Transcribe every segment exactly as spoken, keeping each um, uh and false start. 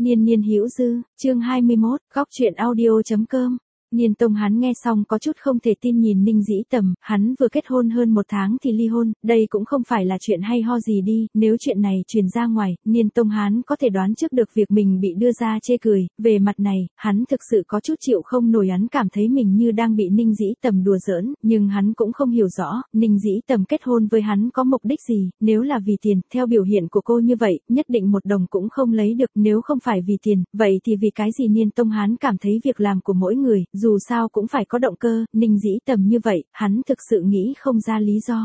Niên niên hữu dư, chương hai mươi mốt, góc truyện audio chấm com. Niên Tông hắn nghe xong có chút không thể tin nhìn Ninh Dĩ Tầm, hắn vừa kết hôn hơn một tháng thì ly hôn, đây cũng không phải là chuyện hay ho gì đi, nếu chuyện này truyền ra ngoài, Niên Tông hắn có thể đoán trước được việc mình bị đưa ra chê cười, về mặt này, hắn thực sự có chút chịu không nổi, hắn cảm thấy mình như đang bị Ninh Dĩ Tầm đùa giỡn, nhưng hắn cũng không hiểu rõ, Ninh Dĩ Tầm kết hôn với hắn có mục đích gì, nếu là vì tiền, theo biểu hiện của cô như vậy, nhất định một đồng cũng không lấy được, nếu không phải vì tiền, vậy thì vì cái gì? Niên Tông hắn cảm thấy việc làm của mỗi người, dù sao cũng phải có động cơ, Ninh Dĩ Tầm như vậy, hắn thực sự nghĩ không ra lý do.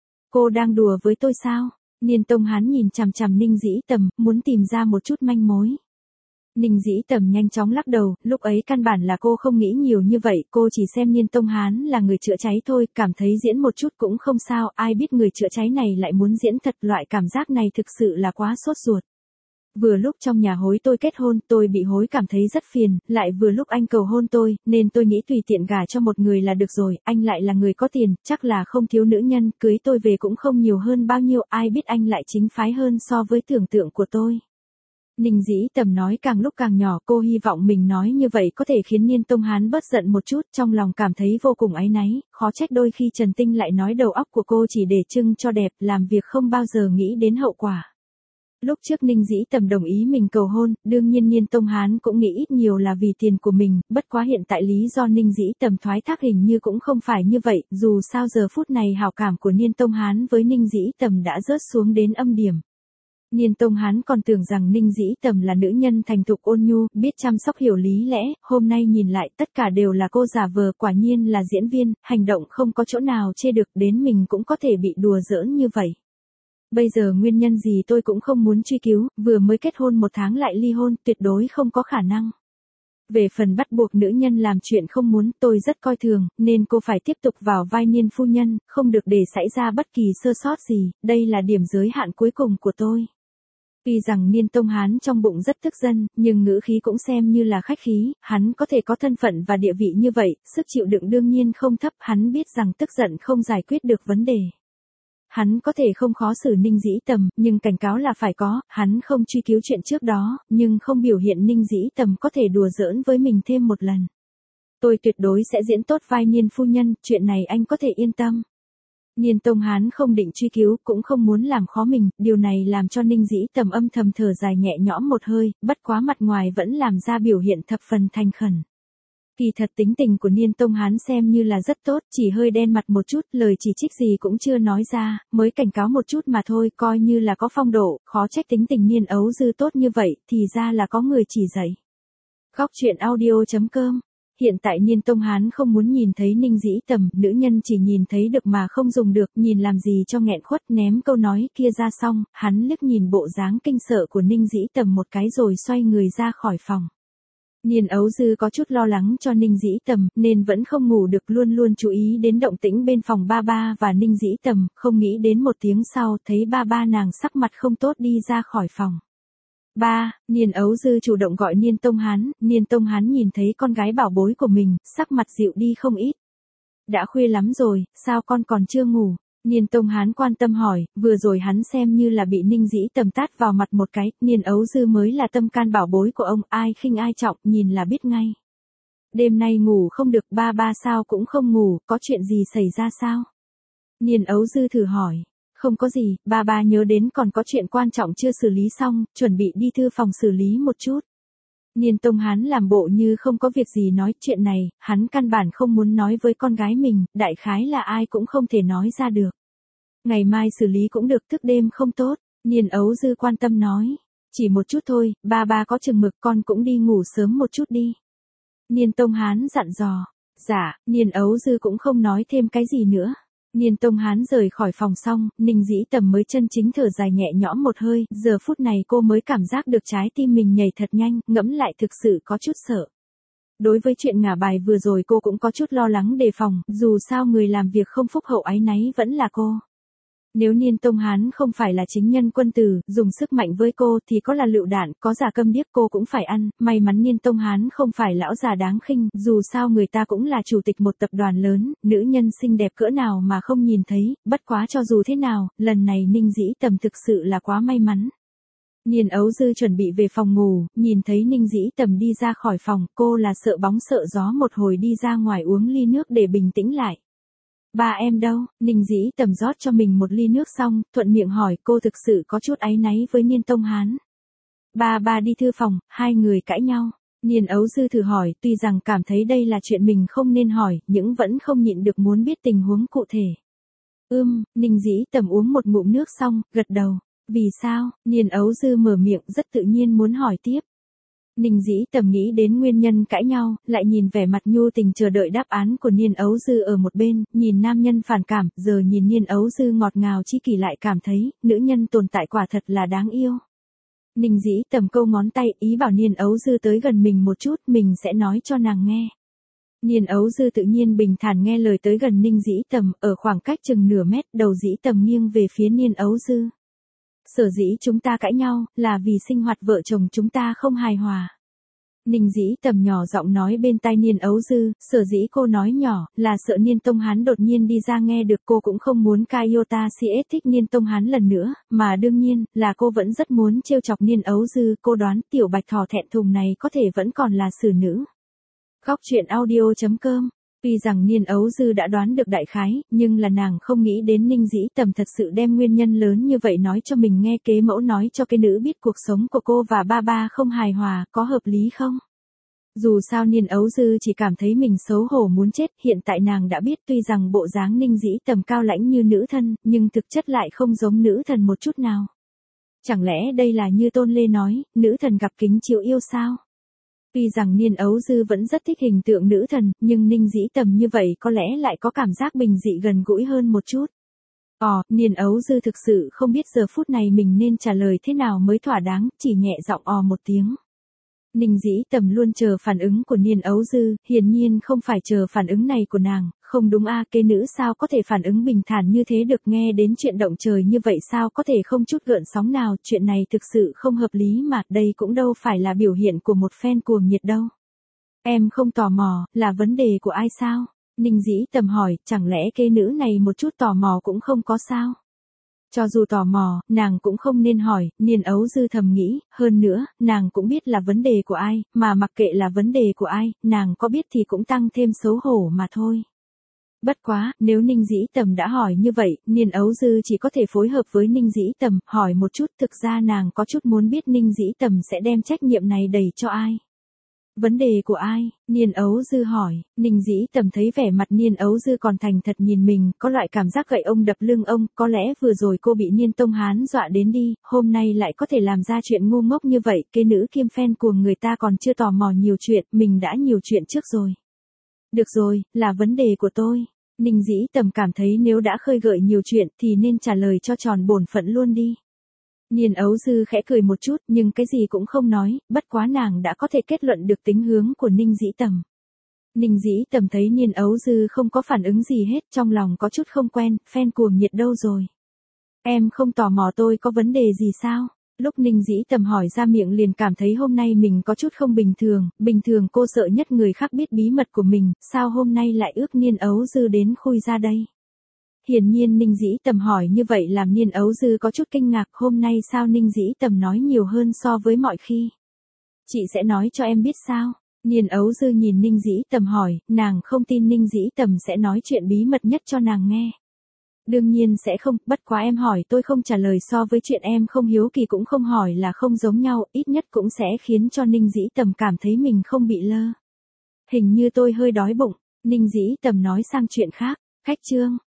Cô đang đùa với tôi sao? Niên Tông hắn nhìn chằm chằm Ninh Dĩ Tầm, muốn tìm ra một chút manh mối. Ninh Dĩ Tầm nhanh chóng lắc đầu, lúc ấy căn bản là cô không nghĩ nhiều như vậy, cô chỉ xem Niên Tông Hán là người chữa cháy thôi, cảm thấy diễn một chút cũng không sao, ai biết người chữa cháy này lại muốn diễn thật, loại cảm giác này thực sự là quá sốt ruột. Vừa lúc trong nhà hối tôi kết hôn, tôi bị hối cảm thấy rất phiền, lại vừa lúc anh cầu hôn tôi, nên tôi nghĩ tùy tiện gả cho một người là được rồi, anh lại là người có tiền, chắc là không thiếu nữ nhân, cưới tôi về cũng không nhiều hơn bao nhiêu, ai biết anh lại chính phái hơn so với tưởng tượng của tôi. Ninh Dĩ Tầm nói càng lúc càng nhỏ, cô hy vọng mình nói như vậy có thể khiến Niên Tông Hán bớt giận một chút, trong lòng cảm thấy vô cùng áy náy, khó trách đôi khi Trần Tinh lại nói đầu óc của cô chỉ để trưng cho đẹp, làm việc không bao giờ nghĩ đến hậu quả. Lúc trước Ninh Dĩ Tầm đồng ý mình cầu hôn, đương nhiên Niên Tông Hán cũng nghĩ ít nhiều là vì tiền của mình, bất quá hiện tại lý do Ninh Dĩ Tầm thoái thác hình như cũng không phải như vậy, dù sao giờ phút này hảo cảm của Niên Tông Hán với Ninh Dĩ Tầm đã rớt xuống đến âm điểm. Niên Tông Hán còn tưởng rằng Ninh Dĩ Tầm là nữ nhân thành thục ôn nhu, biết chăm sóc hiểu lý lẽ, hôm nay nhìn lại tất cả đều là cô giả vờ, quả nhiên là diễn viên, hành động không có chỗ nào chê được, đến mình cũng có thể bị đùa giỡn như vậy. Bây giờ nguyên nhân gì tôi cũng không muốn truy cứu, vừa mới kết hôn một tháng lại ly hôn, tuyệt đối không có khả năng. Về phần bắt buộc nữ nhân làm chuyện không muốn, tôi rất coi thường, nên cô phải tiếp tục vào vai Niên phu nhân, không được để xảy ra bất kỳ sơ sót gì, đây là điểm giới hạn cuối cùng của tôi. Tuy rằng Niên Tông Hán trong bụng rất tức giận, nhưng ngữ khí cũng xem như là khách khí, hắn có thể có thân phận và địa vị như vậy, sức chịu đựng đương nhiên không thấp, hắn biết rằng tức giận không giải quyết được vấn đề. Hắn có thể không khó xử Ninh Dĩ Tầm, nhưng cảnh cáo là phải có, hắn không truy cứu chuyện trước đó, nhưng không biểu hiện Ninh Dĩ Tầm có thể đùa giỡn với mình thêm một lần. Tôi tuyệt đối sẽ diễn tốt vai Niên phu nhân, chuyện này anh có thể yên tâm. Niên Tông Hán không định truy cứu, cũng không muốn làm khó mình, điều này làm cho Ninh Dĩ Tầm âm thầm thở dài nhẹ nhõm một hơi, bất quá mặt ngoài vẫn làm ra biểu hiện thập phần thành khẩn. Kỳ thật tính tình của Niên Tông Hán xem như là rất tốt, chỉ hơi đen mặt một chút, lời chỉ trích gì cũng chưa nói ra, mới cảnh cáo một chút mà thôi, coi như là có phong độ, khó trách tính tình Niên Ấu Dư tốt như vậy, thì ra là có người chỉ dạy. Góc truyện audio chấm com. Hiện tại Niên Tông Hán không muốn nhìn thấy Ninh Dĩ Tầm, nữ nhân chỉ nhìn thấy được mà không dùng được, nhìn làm gì cho nghẹn khuất, ném câu nói kia ra xong, hắn liếc nhìn bộ dáng kinh sợ của Ninh Dĩ Tầm một cái rồi xoay người ra khỏi phòng. Niên Ấu Dư có chút lo lắng cho Ninh Dĩ Tầm, nên vẫn không ngủ được, luôn luôn chú ý đến động tĩnh bên phòng ba ba và Ninh Dĩ Tầm, không nghĩ đến một tiếng sau, thấy ba ba nàng sắc mặt không tốt đi ra khỏi phòng. Ba, Niên Ấu Dư chủ động gọi Niên Tông Hán, Niên Tông Hán nhìn thấy con gái bảo bối của mình, sắc mặt dịu đi không ít. Đã khuya lắm rồi, sao con còn chưa ngủ? Niên Tông Hán quan tâm hỏi, vừa rồi hắn xem như là bị Ninh Dĩ Tầm tát vào mặt một cái, Niên Ấu Dư mới là tâm can bảo bối của ông, ai khinh ai trọng, nhìn là biết ngay. Đêm nay ngủ không được, ba ba sao cũng không ngủ, có chuyện gì xảy ra sao? Niên Ấu Dư thử hỏi. Không có gì, ba ba nhớ đến còn có chuyện quan trọng chưa xử lý xong, chuẩn bị đi thư phòng xử lý một chút. Niên Tông Hán làm bộ như không có việc gì nói, chuyện này, hắn căn bản không muốn nói với con gái mình, đại khái là ai cũng không thể nói ra được. Ngày mai xử lý cũng được, thức đêm không tốt, Niên Ấu Dư quan tâm nói. Chỉ một chút thôi, ba ba có chừng mực, con cũng đi ngủ sớm một chút đi. Niên Tông Hán dặn dò. Dạ, Niên Ấu Dư cũng không nói thêm cái gì nữa. Niên Tông Hán rời khỏi phòng xong, Ninh Dĩ Tầm mới chân chính thở dài nhẹ nhõm một hơi, giờ phút này cô mới cảm giác được trái tim mình nhảy thật nhanh, ngẫm lại thực sự có chút sợ. Đối với chuyện ngả bài vừa rồi cô cũng có chút lo lắng đề phòng, dù sao người làm việc không phúc hậu áy náy vẫn là cô. Nếu Niên Tông Hán không phải là chính nhân quân tử, dùng sức mạnh với cô thì có là lựu đạn, có giả câm điếc cô cũng phải ăn, may mắn Niên Tông Hán không phải lão già đáng khinh, dù sao người ta cũng là chủ tịch một tập đoàn lớn, nữ nhân xinh đẹp cỡ nào mà không nhìn thấy, bất quá cho dù thế nào, lần này Ninh Dĩ Tầm thực sự là quá may mắn. Niên Ấu Dư chuẩn bị về phòng ngủ, nhìn thấy Ninh Dĩ Tầm đi ra khỏi phòng, cô là sợ bóng sợ gió một hồi đi ra ngoài uống ly nước để bình tĩnh lại. Ba em đâu? Ninh Dĩ Tầm rót cho mình một ly nước xong, thuận miệng hỏi, cô thực sự có chút áy náy với Niên Tông Hán. Ba ba đi thư phòng, hai người cãi nhau. Niên Ấu Dư thử hỏi, tuy rằng cảm thấy đây là chuyện mình không nên hỏi, nhưng vẫn không nhịn được muốn biết tình huống cụ thể. Ưm, Ninh Dĩ Tầm uống một ngụm nước xong, gật đầu. Vì sao? Niên Ấu Dư mở miệng rất tự nhiên muốn hỏi tiếp. Ninh Dĩ Tầm nghĩ đến nguyên nhân cãi nhau, lại nhìn vẻ mặt nhu tình chờ đợi đáp án của Niên Ấu Dư ở một bên, nhìn nam nhân phản cảm, giờ nhìn Niên Ấu Dư ngọt ngào chi kỷ lại cảm thấy, nữ nhân tồn tại quả thật là đáng yêu. Ninh Dĩ Tầm câu ngón tay ý bảo Niên Ấu Dư tới gần mình một chút, mình sẽ nói cho nàng nghe. Niên Ấu Dư tự nhiên bình thản nghe lời tới gần Ninh Dĩ Tầm, ở khoảng cách chừng nửa mét, đầu Dĩ Tầm nghiêng về phía Niên Ấu Dư. Sở dĩ chúng ta cãi nhau, là vì sinh hoạt vợ chồng chúng ta không hài hòa. Ninh Dĩ Tầm nhỏ giọng nói bên tai Niên Ấu Dư, sở dĩ cô nói nhỏ, là sợ Niên Tông Hán đột nhiên đi ra nghe được, cô cũng không muốn Kaiota xê ét thích Niên Tông Hán lần nữa, mà đương nhiên, là cô vẫn rất muốn trêu chọc Niên Ấu Dư, cô đoán tiểu bạch thỏ thẹn thùng này có thể vẫn còn là xử nữ. Góc truyện audio chấm com. Tuy rằng Niên Ấu Dư đã đoán được đại khái, nhưng là nàng không nghĩ đến Ninh Dĩ Tầm thật sự đem nguyên nhân lớn như vậy nói cho mình nghe, kế mẫu nói cho cái nữ biết cuộc sống của cô và ba ba không hài hòa, có hợp lý không? Dù sao Niên Ấu Dư chỉ cảm thấy mình xấu hổ muốn chết, hiện tại nàng đã biết tuy rằng bộ dáng Ninh Dĩ Tầm cao lãnh như nữ thân, nhưng thực chất lại không giống nữ thần một chút nào. Chẳng lẽ đây là như Tôn Lê nói, nữ thần gặp kính chiếu yêu sao? Tuy rằng Niên Ấu Dư vẫn rất thích hình tượng nữ thần, nhưng Ninh Dĩ Tầm như vậy có lẽ lại có cảm giác bình dị gần gũi hơn một chút. Ồ, Niên Ấu Dư thực sự không biết giờ phút này mình nên trả lời thế nào mới thỏa đáng, chỉ nhẹ giọng ò một tiếng. Ninh Dĩ Tầm luôn chờ phản ứng của Niên Ấu Dư, hiển nhiên không phải chờ phản ứng này của nàng, không đúng a, à, kế nữ sao có thể phản ứng bình thản như thế được, nghe đến chuyện động trời như vậy sao có thể không chút gợn sóng nào, chuyện này thực sự không hợp lý mà, đây cũng đâu phải là biểu hiện của một fan cuồng nhiệt đâu. Em không tò mò, là vấn đề của ai sao? Ninh Dĩ Tầm hỏi, chẳng lẽ kế nữ này một chút tò mò cũng không có sao? Cho dù tò mò, nàng cũng không nên hỏi, Niên Ấu Dư thầm nghĩ, hơn nữa, nàng cũng biết là vấn đề của ai, mà mặc kệ là vấn đề của ai, nàng có biết thì cũng tăng thêm xấu hổ mà thôi. Bất quá, nếu Ninh Dĩ Tầm đã hỏi như vậy, Niên Ấu Dư chỉ có thể phối hợp với Ninh Dĩ Tầm, hỏi một chút, thực ra nàng có chút muốn biết Ninh Dĩ Tầm sẽ đem trách nhiệm này đẩy cho ai. Vấn đề của ai? Niên Ấu Dư hỏi. Ninh Dĩ Tầm thấy vẻ mặt Niên Ấu Dư còn thành thật nhìn mình, có loại cảm giác gậy ông đập lưng ông, có lẽ vừa rồi cô bị Niên Tông Hán dọa đến đi, hôm nay lại có thể làm ra chuyện ngu ngốc như vậy, kế nữ kiêm fan cuồng người ta còn chưa tò mò nhiều chuyện, mình đã nhiều chuyện trước rồi. Được rồi, là vấn đề của tôi. Ninh Dĩ Tầm cảm thấy nếu đã khơi gợi nhiều chuyện thì nên trả lời cho tròn bổn phận luôn đi. Niên Ấu Dư khẽ cười một chút nhưng cái gì cũng không nói, bất quá nàng đã có thể kết luận được tính hướng của Ninh Dĩ Tầm. Ninh Dĩ Tầm thấy Niên Ấu Dư không có phản ứng gì hết, trong lòng có chút không quen, fan cuồng nhiệt đâu rồi? Em không tò mò tôi có vấn đề gì sao? Lúc Ninh Dĩ Tầm hỏi ra miệng liền cảm thấy hôm nay mình có chút không bình thường, bình thường cô sợ nhất người khác biết bí mật của mình, sao hôm nay lại ước Niên Ấu Dư đến khui ra đây? Hiển nhiên Ninh Dĩ Tầm hỏi như vậy làm Niên Ấu Dư có chút kinh ngạc, hôm nay sao Ninh Dĩ Tầm nói nhiều hơn so với mọi khi? Chị sẽ nói cho em biết sao? Niên Ấu Dư nhìn Ninh Dĩ Tầm hỏi, nàng không tin Ninh Dĩ Tầm sẽ nói chuyện bí mật nhất cho nàng nghe. Đương nhiên sẽ không, bất quá em hỏi tôi không trả lời so với chuyện em không hiếu kỳ cũng không hỏi là không giống nhau, ít nhất cũng sẽ khiến cho Ninh Dĩ Tầm cảm thấy mình không bị lơ. Hình như tôi hơi đói bụng, Ninh Dĩ Tầm nói sang chuyện khác, khách trương.